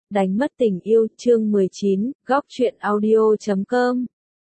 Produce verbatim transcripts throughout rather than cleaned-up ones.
Đánh mất tình yêu, chương mười chín, góc truyện audio chấm com.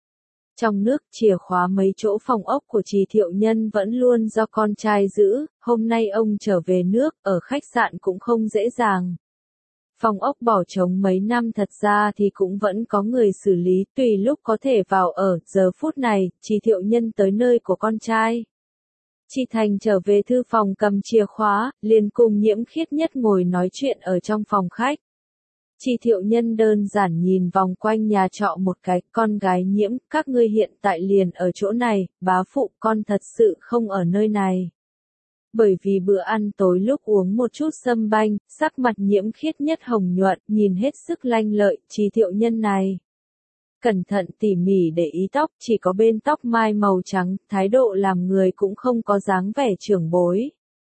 Trong nước, chìa khóa mấy chỗ phòng ốc của Trì Thiệu Nhân vẫn luôn do con trai giữ, hôm nay ông trở về nước, ở khách sạn cũng không dễ dàng. Phòng ốc bỏ trống mấy năm thật ra thì cũng vẫn có người xử lý, tùy lúc có thể vào ở, giờ phút này, Trì Thiệu Nhân tới nơi của con trai. Trì Thành trở về thư phòng cầm chìa khóa, liền cùng Nhiễm Khiết Nhất ngồi nói chuyện ở trong phòng khách. Trì Thiệu Nhân đơn giản nhìn vòng quanh nhà trọ một cái, con gái Nhiễm, các ngươi hiện tại liền ở chỗ này, bá phụ con thật sự không ở nơi này. Bởi vì bữa ăn tối lúc uống một chút sâm banh, sắc mặt Nhiễm Khiết Nhất hồng nhuận, nhìn hết sức lanh lợi, Trì Thiệu Nhân này. Cẩn thận tỉ mỉ để ý tóc, chỉ có bên tóc mai màu trắng, thái độ làm người cũng không có dáng vẻ trưởng bối.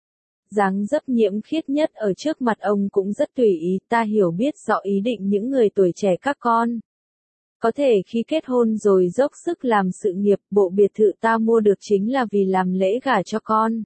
Dáng dấp Nhiễm Khiết Nhất ở trước mặt ông cũng rất tùy ý, ta hiểu biết rõ ý định những người tuổi trẻ các con. Có thể khi kết hôn rồi dốc sức làm sự nghiệp, bộ biệt thự ta mua được chính là vì làm lễ gả cho con.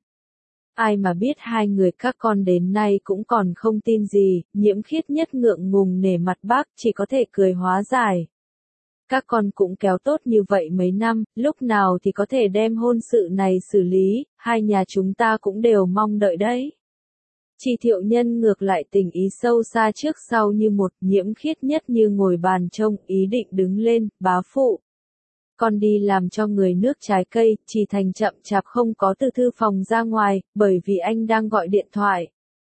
Ai mà biết hai người các con đến nay cũng còn không tin gì, Nhiễm Khiết Nhất ngượng ngùng nể mặt bác, chỉ có thể cười hóa giải. Các con cũng kéo tốt như vậy mấy năm, lúc nào thì có thể đem hôn sự này xử lý, hai nhà chúng ta cũng đều mong đợi đấy. Trì Thiệu Nhân ngược lại tình ý sâu xa trước sau như một, Nhiễm Khiết Nhất như ngồi bàn trông, ý định đứng lên, bá phụ. Con đi làm cho người nước trái cây, Trì Thành chậm chạp không có từ thư phòng ra ngoài, bởi vì anh đang gọi điện thoại.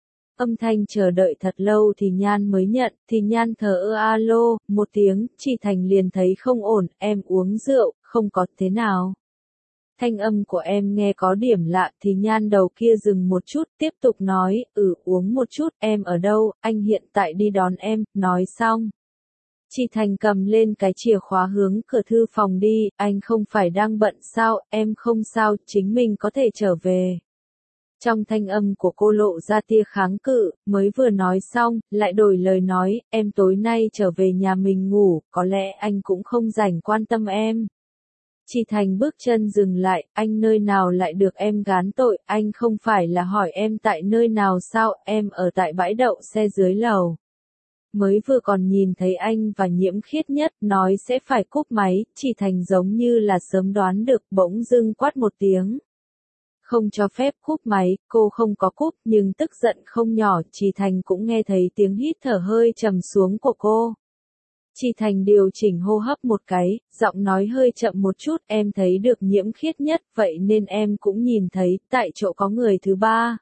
Âm thanh chờ đợi thật lâu thì Nhan mới nhận, thì Nhan thờ ơ alo, một tiếng, Trì Thành liền thấy không ổn, em uống rượu, không có thế nào. Thanh âm của em nghe có điểm lạ, thì Nhan đầu kia dừng một chút, tiếp tục nói, ừ uống một chút, em ở đâu, anh hiện tại đi đón em, nói xong. Trì Thành cầm lên cái chìa khóa hướng cửa thư phòng đi, anh không phải đang bận sao, em không sao, chính mình có thể trở về. Trong thanh âm của cô lộ ra tia kháng cự, mới vừa nói xong, lại đổi lời nói, em tối nay trở về nhà mình ngủ, có lẽ anh cũng không rảnh quan tâm em. Trì Thành bước chân dừng lại, anh nơi nào lại được em gán tội, anh không phải là hỏi em tại nơi nào sao, em ở tại bãi đậu xe dưới lầu. Mới vừa còn nhìn thấy anh và Nhiễm Khiết Nhất nói sẽ phải cúp máy, Trì Thành giống như là sớm đoán được, bỗng dưng quát một tiếng. Không cho phép cúp máy, cô không có cúp, nhưng tức giận không nhỏ, Trì Thành cũng nghe thấy tiếng hít thở hơi trầm xuống của cô. Trì Thành điều chỉnh hô hấp một cái, giọng nói hơi chậm một chút, em thấy được Nhiễm Khiết Nhất, vậy nên em cũng nhìn thấy, tại chỗ có người thứ ba.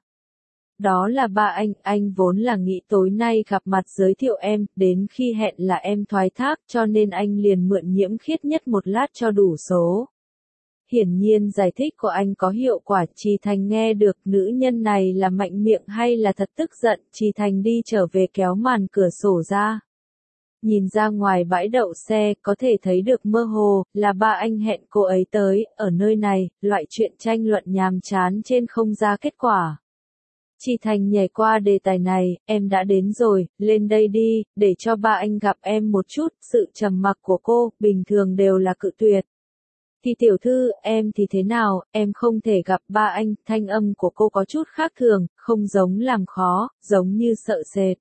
Đó là ba anh, anh vốn là nghĩ tối nay gặp mặt giới thiệu em, đến khi hẹn là em thoái thác, cho nên anh liền mượn Nhiễm Khiết Nhất một lát cho đủ số. Hiển nhiên giải thích của anh có hiệu quả, Trì Thành nghe được nữ nhân này là mạnh miệng hay là thật tức giận, Trì Thành đi trở về kéo màn cửa sổ ra. Nhìn ra ngoài bãi đậu xe, có thể thấy được mơ hồ, là ba anh hẹn cô ấy tới, ở nơi này, loại chuyện tranh luận nhàm chán trên không ra kết quả. Trì Thành nhảy qua đề tài này, em đã đến rồi, lên đây đi, để cho ba anh gặp em một chút, sự trầm mặc của cô, bình thường đều là cự tuyệt. Thì tiểu thư, em thì thế nào, em không thể gặp ba anh, thanh âm của cô có chút khác thường, không giống làm khó, giống như sợ sệt.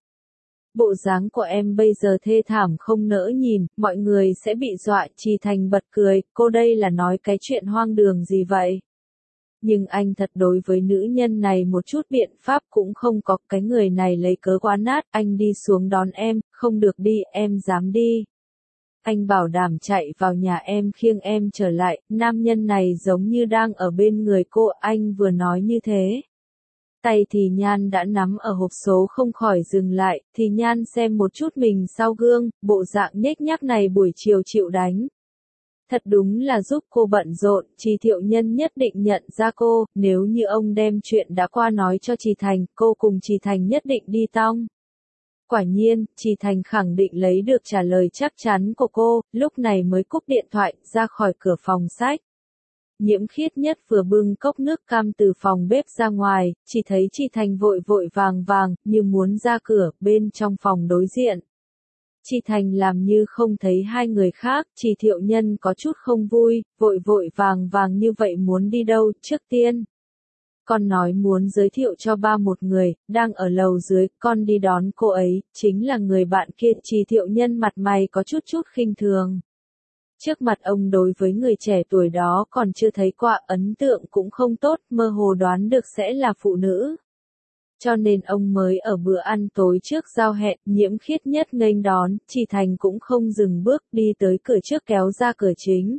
Bộ dáng của em bây giờ thê thảm không nỡ nhìn, mọi người sẽ bị dọa, Trì Thành bật cười, cô đây là nói cái chuyện hoang đường gì vậy? Nhưng anh thật đối với nữ nhân này một chút biện pháp cũng không có, cái người này lấy cớ quá nát, anh đi xuống đón em, không được đi, em dám đi. Anh bảo đảm chạy vào nhà em khiêng em trở lại, nam nhân này giống như đang ở bên người cô, anh vừa nói như thế. Tay thì Nhan đã nắm ở hộp số không khỏi dừng lại, thì Nhan xem một chút mình sau gương, bộ dạng nhếch nhác này buổi chiều chịu đánh. Thật đúng là giúp cô bận rộn, Trì Thiệu Nhân nhất định nhận ra cô, nếu như ông đem chuyện đã qua nói cho Trì Thành, cô cùng Trì Thành nhất định đi tong. Quả nhiên, Trì Thành khẳng định lấy được trả lời chắc chắn của cô, lúc này mới cúp điện thoại, ra khỏi cửa phòng sách. Nhiễm Khiết Nhất vừa bưng cốc nước cam từ phòng bếp ra ngoài, chỉ thấy Trì Thành vội vội vàng vàng, như muốn ra cửa, bên trong phòng đối diện. Trì Thành làm như không thấy hai người khác, Trì Thiệu Nhân có chút không vui, vội vội vàng vàng như vậy muốn đi đâu, trước tiên. con nói muốn giới thiệu cho ba một người, đang ở lầu dưới, con đi đón cô ấy, chính là người bạn kia. Trì Thiệu Nhân mặt mày có chút chút khinh thường. Trước mặt ông đối với người trẻ tuổi đó còn chưa thấy qua, ấn tượng cũng không tốt, mơ hồ đoán được sẽ là phụ nữ. Cho nên ông mới ở bữa ăn tối trước giao hẹn, Nhiễm Khiết Nhất nghênh đón, Trì Thành cũng không dừng bước, đi tới cửa trước kéo ra cửa chính.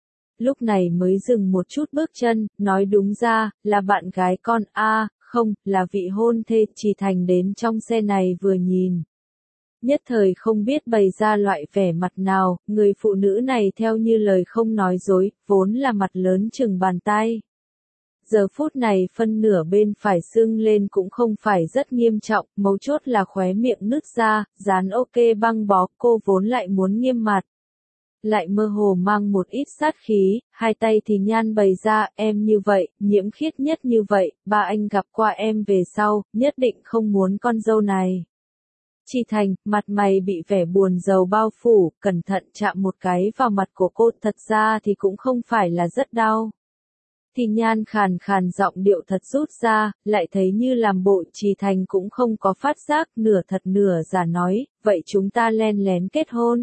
Lúc này mới dừng một chút bước chân, nói đúng ra, là bạn gái con, a à, không, là vị hôn thê. Trì Thành đến trong xe này vừa nhìn. Nhất thời không biết bày ra loại vẻ mặt nào, người phụ nữ này theo như lời không nói dối, vốn là mặt lớn chừng bàn tay. Giờ phút này phân nửa bên phải sưng lên cũng không phải rất nghiêm trọng, mấu chốt là khóe miệng nứt ra, dán ok băng bó, cô vốn lại muốn nghiêm mặt. Lại mơ hồ mang một ít sát khí, hai tay thì nhan bày ra, em như vậy, Nhiễm Khiết Nhất như vậy, ba anh gặp qua em về sau, nhất định không muốn con dâu này. Trì Thành, mặt mày bị vẻ buồn rầu bao phủ, cẩn thận chạm một cái vào mặt của cô, thật ra thì cũng không phải là rất đau. Thì nhan khàn khàn giọng điệu thật rút ra, lại thấy như làm bộ. Trì Thành cũng không có phát giác, nửa thật nửa giả nói, vậy chúng ta len lén kết hôn.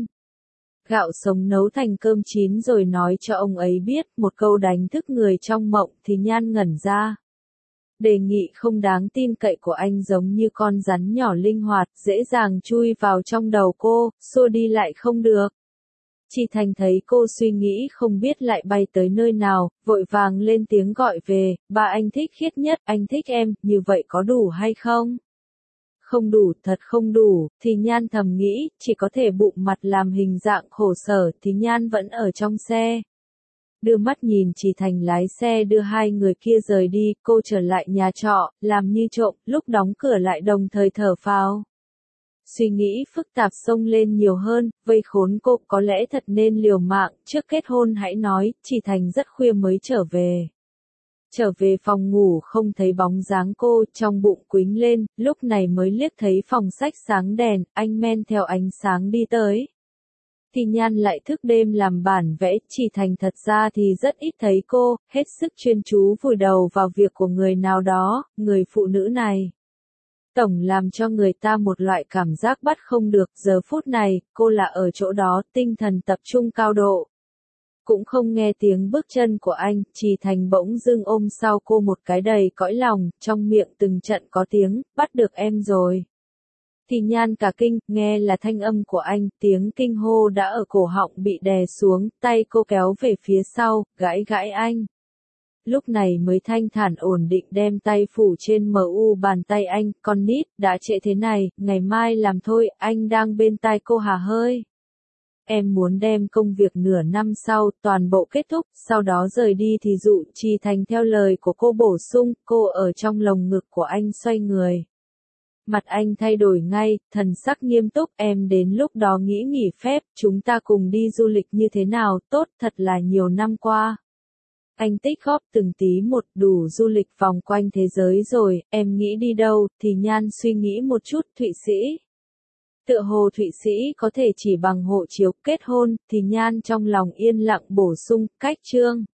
Gạo sống nấu thành cơm chín rồi nói cho ông ấy biết, một câu đánh thức người trong mộng. Thì nhan ngẩn ra. Đề nghị không đáng tin cậy của anh giống như con rắn nhỏ linh hoạt, dễ dàng chui vào trong đầu cô, xua đi lại không được. Trì Thành thấy cô suy nghĩ không biết lại bay tới nơi nào, vội vàng lên tiếng gọi về, ba anh thích Khiết Nhất, anh thích em, như vậy có đủ hay không? Không đủ, thật không đủ. Thì nhan thầm nghĩ, chỉ có thể bụng mặt làm hình dạng khổ sở. Thì nhan vẫn ở trong xe. Đưa mắt nhìn Trì Thành lái xe đưa hai người kia rời đi, cô trở lại nhà trọ, làm như trộm, lúc đóng cửa lại đồng thời thở phào. Suy nghĩ phức tạp xông lên nhiều hơn, vây khốn cô, có lẽ thật nên liều mạng, trước kết hôn hãy nói. Trì Thành rất khuya mới trở về. Trở về phòng ngủ không thấy bóng dáng cô, trong bụng quýnh lên, lúc này mới liếc thấy phòng sách sáng đèn, anh men theo ánh sáng đi tới. Thì nhan lại thức đêm làm bản vẽ. Trì Thành thật ra thì rất ít thấy cô, hết sức chuyên chú vùi đầu vào việc của người nào đó, người phụ nữ này. Tổng làm cho người ta một loại cảm giác bắt không được, giờ phút này, cô là ở chỗ đó, tinh thần tập trung cao độ. Cũng không nghe tiếng bước chân của anh, Trì Thành bỗng dưng ôm sau cô một cái đầy cõi lòng, trong miệng từng trận có tiếng, bắt được em rồi. Thì nhan cả kinh, nghe là thanh âm của anh, tiếng kinh hô đã ở cổ họng bị đè xuống, tay cô kéo về phía sau, gãi gãi anh. Lúc này mới thanh thản ổn định đem tay phủ trên mờ u bàn tay anh, con nít, đã trễ thế này, ngày mai làm thôi, anh đang bên tai cô hà hơi. Em muốn đem công việc nửa năm sau, toàn bộ kết thúc, sau đó rời đi thì dụ. Trì Thành theo lời của cô bổ sung, cô ở trong lồng ngực của anh xoay người. Mặt anh thay đổi ngay, thần sắc nghiêm túc, em đến lúc đó nghĩ nghỉ phép, chúng ta cùng đi du lịch như thế nào, tốt, thật là nhiều năm qua. Anh tích góp từng tí một, đủ du lịch vòng quanh thế giới rồi, em nghĩ đi đâu? Thì nhan suy nghĩ một chút, Thụy Sĩ. Tựa hồ Thụy Sĩ có thể chỉ bằng hộ chiếu. Kết hôn. Thì nhan trong lòng yên lặng bổ sung, cách chương.